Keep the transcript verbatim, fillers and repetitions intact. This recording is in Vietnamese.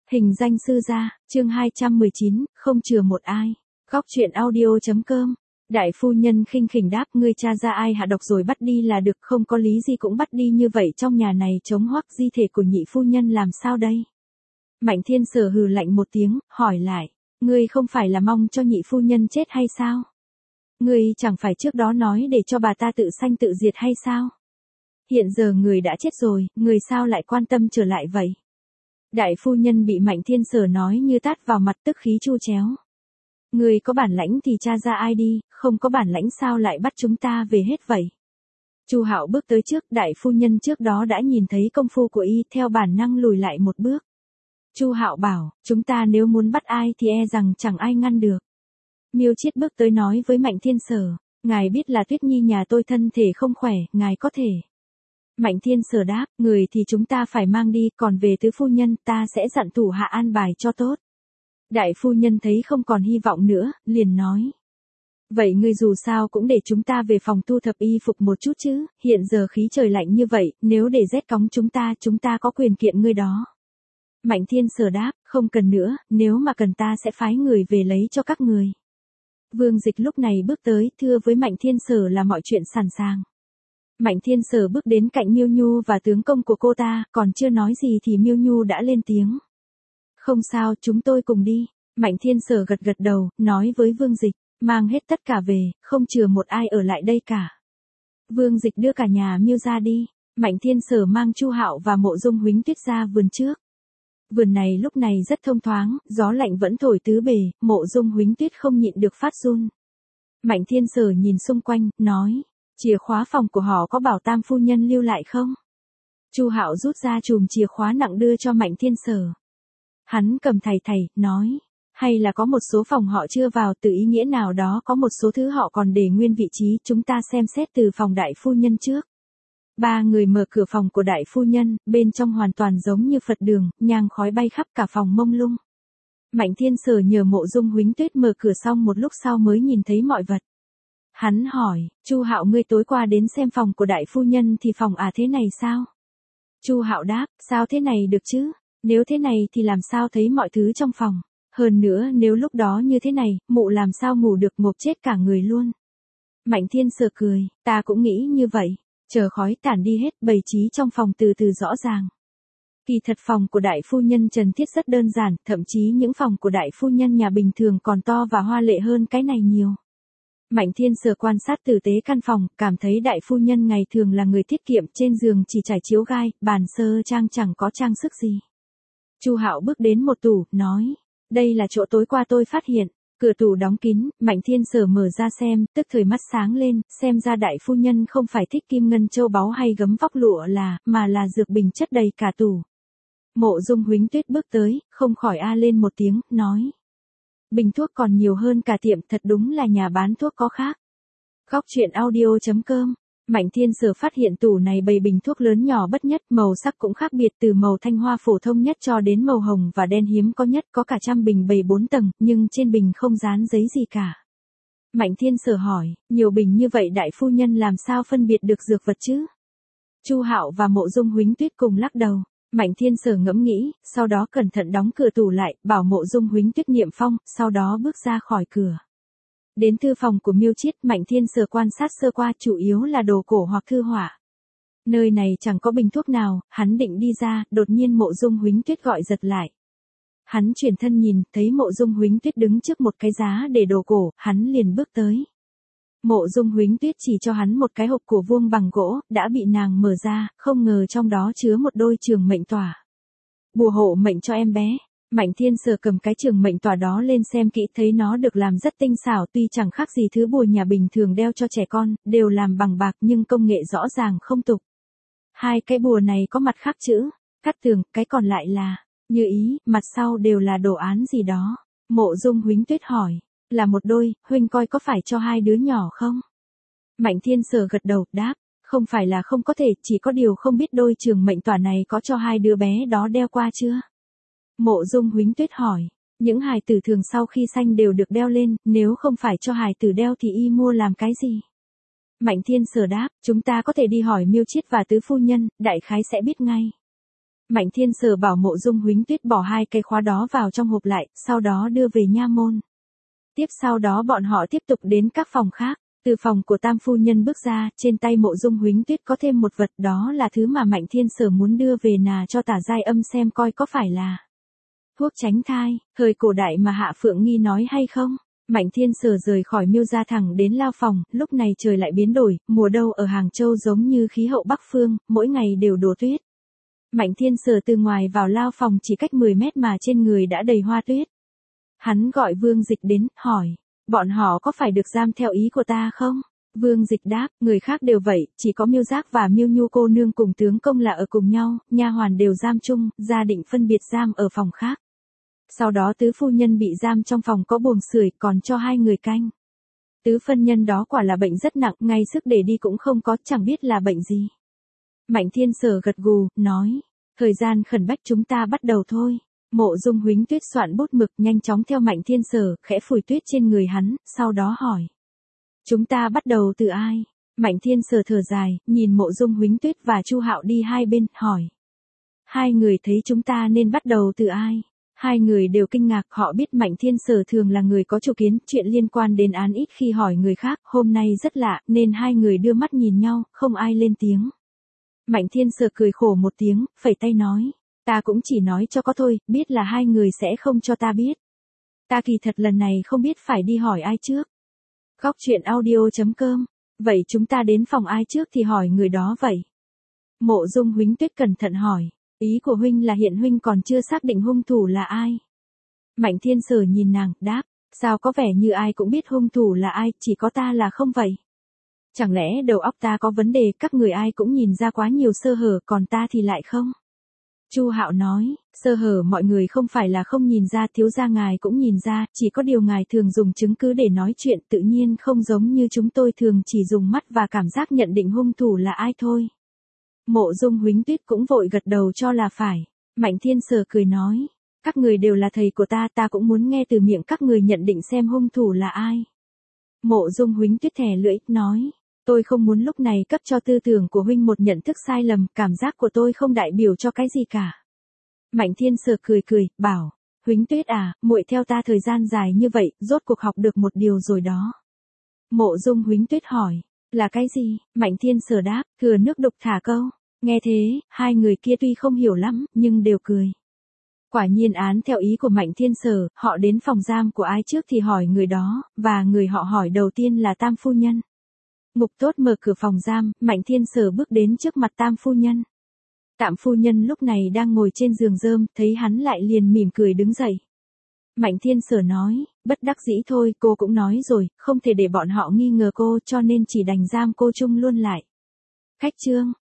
Hình danh sư gia, chương hai trăm mười chín, không chừa một ai. Góc truyện audio.com. Đại phu nhân khinh khỉnh đáp, ngươi cha ra ai hạ độc rồi bắt đi là được, không có lý gì cũng bắt đi như vậy, trong nhà này chống hoắc di thể của nhị phu nhân làm sao đây? Mạnh Thiên Sở hừ lạnh một tiếng, hỏi lại, ngươi không phải là mong cho nhị phu nhân chết hay sao? Ngươi chẳng phải trước đó nói để cho bà ta tự sanh tự diệt hay sao? Hiện giờ người đã chết rồi, người sao lại quan tâm trở lại vậy? Đại phu nhân bị Mạnh Thiên Sở nói như tát vào mặt, tức khí chu chéo. Người có bản lãnh thì tra ra ai đi, không có bản lãnh sao lại bắt chúng ta về hết vậy? Chu Hạo bước tới trước, đại phu nhân trước đó đã nhìn thấy công phu của y, theo bản năng lùi lại một bước. Chu Hạo bảo, chúng ta nếu muốn bắt ai thì e rằng chẳng ai ngăn được. Miêu Chiết bước tới nói với Mạnh Thiên Sở, ngài biết là Tuyết Nhi nhà tôi thân thể không khỏe, ngài có thể. Mạnh Thiên Sở đáp, người thì chúng ta phải mang đi, còn về tứ phu nhân ta sẽ dặn thủ hạ an bài cho tốt. Đại phu nhân thấy không còn hy vọng nữa, liền nói. Vậy ngươi dù sao cũng để chúng ta về phòng thu thập y phục một chút chứ, hiện giờ khí trời lạnh như vậy, nếu để rét cóng chúng ta, chúng ta có quyền kiện ngươi đó. Mạnh Thiên Sở đáp, không cần nữa, nếu mà cần ta sẽ phái người về lấy cho các người. Vương Dịch lúc này bước tới, thưa với Mạnh Thiên Sở là mọi chuyện sẵn sàng. Mạnh Thiên Sở bước đến cạnh Miêu Nhu và tướng công của cô ta, còn chưa nói gì thì Miêu Nhu đã lên tiếng. Không sao, chúng tôi cùng đi. Mạnh Thiên Sở gật gật đầu, nói với Vương Dịch, mang hết tất cả về, không chừa một ai ở lại đây cả. Vương Dịch đưa cả nhà Miêu ra đi. Mạnh Thiên Sở mang Chu Hạo và Mộ Dung Huính Tuyết ra vườn trước. Vườn này lúc này rất thông thoáng, gió lạnh vẫn thổi tứ bề, Mộ Dung Huính Tuyết không nhịn được phát run. Mạnh Thiên Sở nhìn xung quanh, nói, chìa khóa phòng của họ có bảo Tam phu nhân lưu lại không? Chu Hạo rút ra chùm chìa khóa nặng đưa cho Mạnh Thiên Sở. Hắn cầm thầy thầy, nói, hay là có một số phòng họ chưa vào, từ ý nghĩa nào đó có một số thứ họ còn để nguyên vị trí, chúng ta xem xét từ phòng đại phu nhân trước. Ba người mở cửa phòng của đại phu nhân, bên trong hoàn toàn giống như Phật đường, nhang khói bay khắp cả phòng mông lung. Mạnh Thiên Sở nhờ Mộ Dung Huính Tuyết mở cửa xong một lúc sau mới nhìn thấy mọi vật. Hắn hỏi, Chu Hạo ngươi tối qua đến xem phòng của đại phu nhân thì phòng à thế này sao? Chu Hạo đáp, sao thế này được chứ? Nếu thế này thì làm sao thấy mọi thứ trong phòng? Hơn nữa nếu lúc đó như thế này, mụ làm sao ngủ được, ngộp chết cả người luôn. Mạnh Thiên Sở cười, ta cũng nghĩ như vậy. Chờ khói tản đi hết, bày trí trong phòng từ từ rõ ràng. Kỳ thật phòng của đại phu nhân Trần Thiết rất đơn giản, thậm chí những phòng của đại phu nhân nhà bình thường còn to và hoa lệ hơn cái này nhiều. Mạnh Thiên Sở quan sát tử tế căn phòng, cảm thấy đại phu nhân ngày thường là người tiết kiệm, trên giường chỉ trải chiếu gai, bàn sơ trang chẳng có trang sức gì. Chu Hạo bước đến một tủ, nói, đây là chỗ tối qua tôi phát hiện. Cửa tủ đóng kín, Mạnh Thiên Sở mở ra xem, tức thời mắt sáng lên, xem ra đại phu nhân không phải thích kim ngân châu báu hay gấm vóc lụa là, mà là dược bình chất đầy cả tủ. Mộ Dung Huính Tuyết bước tới, không khỏi a lên một tiếng, nói. Bình thuốc còn nhiều hơn cả tiệm, thật đúng là nhà bán thuốc có khác. Góc truyện audio.com. Mạnh Thiên Sở phát hiện tủ này bày bình thuốc lớn nhỏ bất nhất, màu sắc cũng khác biệt, từ màu thanh hoa phổ thông nhất cho đến màu hồng và đen hiếm có nhất, có cả trăm bình bày bốn tầng, nhưng trên bình không dán giấy gì cả. Mạnh Thiên Sở hỏi, nhiều bình như vậy đại phu nhân làm sao phân biệt được dược vật chứ? Chu Hạo và Mộ Dung Huính Tuyết cùng lắc đầu. Mạnh Thiên Sở ngẫm nghĩ, sau đó cẩn thận đóng cửa tủ lại, bảo Mộ Dung Huính Tuyết niệm phong, sau đó bước ra khỏi cửa. Đến thư phòng của Miêu Chiết, Mạnh Thiên Sở quan sát sơ qua, chủ yếu là đồ cổ hoặc thư họa. Nơi này chẳng có bình thuốc nào, hắn định đi ra, đột nhiên Mộ Dung Huính Tuyết gọi giật lại. Hắn chuyển thân nhìn, thấy Mộ Dung Huính Tuyết đứng trước một cái giá để đồ cổ, hắn liền bước tới. Mộ Dung Huính Tuyết chỉ cho hắn một cái hộp cổ vuông bằng gỗ, đã bị nàng mở ra, không ngờ trong đó chứa một đôi trường mệnh tỏa. Bùa hộ mệnh cho em bé. Mạnh Thiên Sở cầm cái trường mệnh tỏa đó lên xem kỹ, thấy nó được làm rất tinh xảo, tuy chẳng khác gì thứ bùa nhà bình thường đeo cho trẻ con, đều làm bằng bạc nhưng công nghệ rõ ràng không tục. Hai cái bùa này có mặt khác chữ, cắt tường, cái còn lại là, như ý, mặt sau đều là đồ án gì đó. Mộ Dung Huính Tuyết hỏi, là một đôi, huynh coi có phải cho hai đứa nhỏ không? Mạnh Thiên Sở gật đầu, đáp, không phải là không có thể, chỉ có điều không biết đôi trường mệnh tỏa này có cho hai đứa bé đó đeo qua chưa? Mộ Dung Huính Tuyết hỏi, những hài tử thường sau khi sanh đều được đeo lên, nếu không phải cho hài tử đeo thì y mua làm cái gì? Mạnh Thiên Sở đáp, chúng ta có thể đi hỏi Miêu Chiết và tứ phu nhân, đại khái sẽ biết ngay. Mạnh Thiên Sở bảo Mộ Dung Huính Tuyết bỏ hai cái khóa đó vào trong hộp lại, sau đó đưa về nha môn. Tiếp sau đó bọn họ tiếp tục đến các phòng khác. Từ phòng của Tam phu nhân bước ra, trên tay Mộ Dung Huính Tuyết có thêm một vật, đó là thứ mà Mạnh Thiên Sở muốn đưa về nà cho Tả Giai Âm xem coi có phải là thuốc tránh thai, thời cổ đại mà Hạ Phượng Nghi nói hay không. Mạnh Thiên Sở rời khỏi Miêu gia thẳng đến lao phòng, lúc này trời lại biến đổi, mùa đông ở Hàng Châu giống như khí hậu Bắc Phương, mỗi ngày đều đổ tuyết. Mạnh Thiên Sở từ ngoài vào lao phòng chỉ cách mười mét mà trên người đã đầy hoa tuyết. Hắn gọi Vương Dịch đến, hỏi, bọn họ có phải được giam theo ý của ta không? Vương Dịch đáp, người khác đều vậy, chỉ có Miêu Giác và Miêu Nhu cô nương cùng tướng công là ở cùng nhau, nha hoàn đều giam chung, gia định phân biệt giam ở phòng khác. Sau đó tứ phu nhân bị giam trong phòng có buồng sưởi, còn cho hai người canh. Tứ phân nhân đó quả là bệnh rất nặng, ngay sức để đi cũng không có, chẳng biết là bệnh gì. Mạnh Thiên Sở gật gù, nói, thời gian khẩn bách chúng ta bắt đầu thôi. Mộ Dung Huính Tuyết soạn bút mực nhanh chóng theo Mạnh Thiên Sở, khẽ phủi tuyết trên người hắn, sau đó hỏi. Chúng ta bắt đầu từ ai? Mạnh Thiên Sở thở dài, nhìn Mộ Dung Huính Tuyết và Chu Hạo đi hai bên, hỏi. Hai người thấy chúng ta nên bắt đầu từ ai? Hai người đều kinh ngạc, họ biết Mạnh Thiên Sở thường là người có chủ kiến, chuyện liên quan đến án ít khi hỏi người khác, hôm nay rất lạ, nên hai người đưa mắt nhìn nhau, không ai lên tiếng. Mạnh Thiên Sở cười khổ một tiếng, phẩy tay nói. Ta cũng chỉ nói cho có thôi, biết là hai người sẽ không cho ta biết. Ta kỳ thật lần này không biết phải đi hỏi ai trước. Góc truyện audio chấm com. Vậy chúng ta đến phòng ai trước thì hỏi người đó vậy. Mộ Dung Huính Tuyết cẩn thận hỏi. Ý của huynh là hiện huynh còn chưa xác định hung thủ là ai. Mạnh Thiên Sở nhìn nàng, đáp. Sao có vẻ như ai cũng biết hung thủ là ai, chỉ có ta là không vậy. Chẳng lẽ đầu óc ta có vấn đề, các người ai cũng nhìn ra quá nhiều sơ hở, còn ta thì lại không? Chu Hạo nói, sơ hở mọi người không phải là không nhìn ra, thiếu gia ngài cũng nhìn ra, chỉ có điều ngài thường dùng chứng cứ để nói chuyện, tự nhiên không giống như chúng tôi thường chỉ dùng mắt và cảm giác nhận định hung thủ là ai thôi. Mộ Dung Huính Tuyết cũng vội gật đầu cho là phải. Mạnh Thiên Sở cười nói, các người đều là thầy của ta, ta cũng muốn nghe từ miệng các người nhận định xem hung thủ là ai. Mộ Dung Huính Tuyết thè lưỡi, nói. Tôi không muốn lúc này cấp cho tư tưởng của huynh một nhận thức sai lầm, cảm giác của tôi không đại biểu cho cái gì cả. Mạnh Thiên Sở cười cười, bảo, Huính Tuyết à, muội theo ta thời gian dài như vậy, rốt cuộc học được một điều rồi đó. Mộ Dung Huính Tuyết hỏi, là cái gì? Mạnh Thiên Sở đáp, thừa nước đục thả câu. Nghe thế, hai người kia tuy không hiểu lắm, nhưng đều cười. Quả nhiên án theo ý của Mạnh Thiên Sở, họ đến phòng giam của ai trước thì hỏi người đó, và người họ hỏi đầu tiên là Tam phu nhân. Ngục tốt mở cửa phòng giam, Mạnh Thiên Sở bước đến trước mặt Tam phu nhân. Tam phu nhân lúc này đang ngồi trên giường rơm, thấy hắn lại liền mỉm cười đứng dậy. Mạnh Thiên Sở nói, bất đắc dĩ thôi, cô cũng nói rồi, không thể để bọn họ nghi ngờ cô cho nên chỉ đành giam cô chung luôn lại. Khách trương,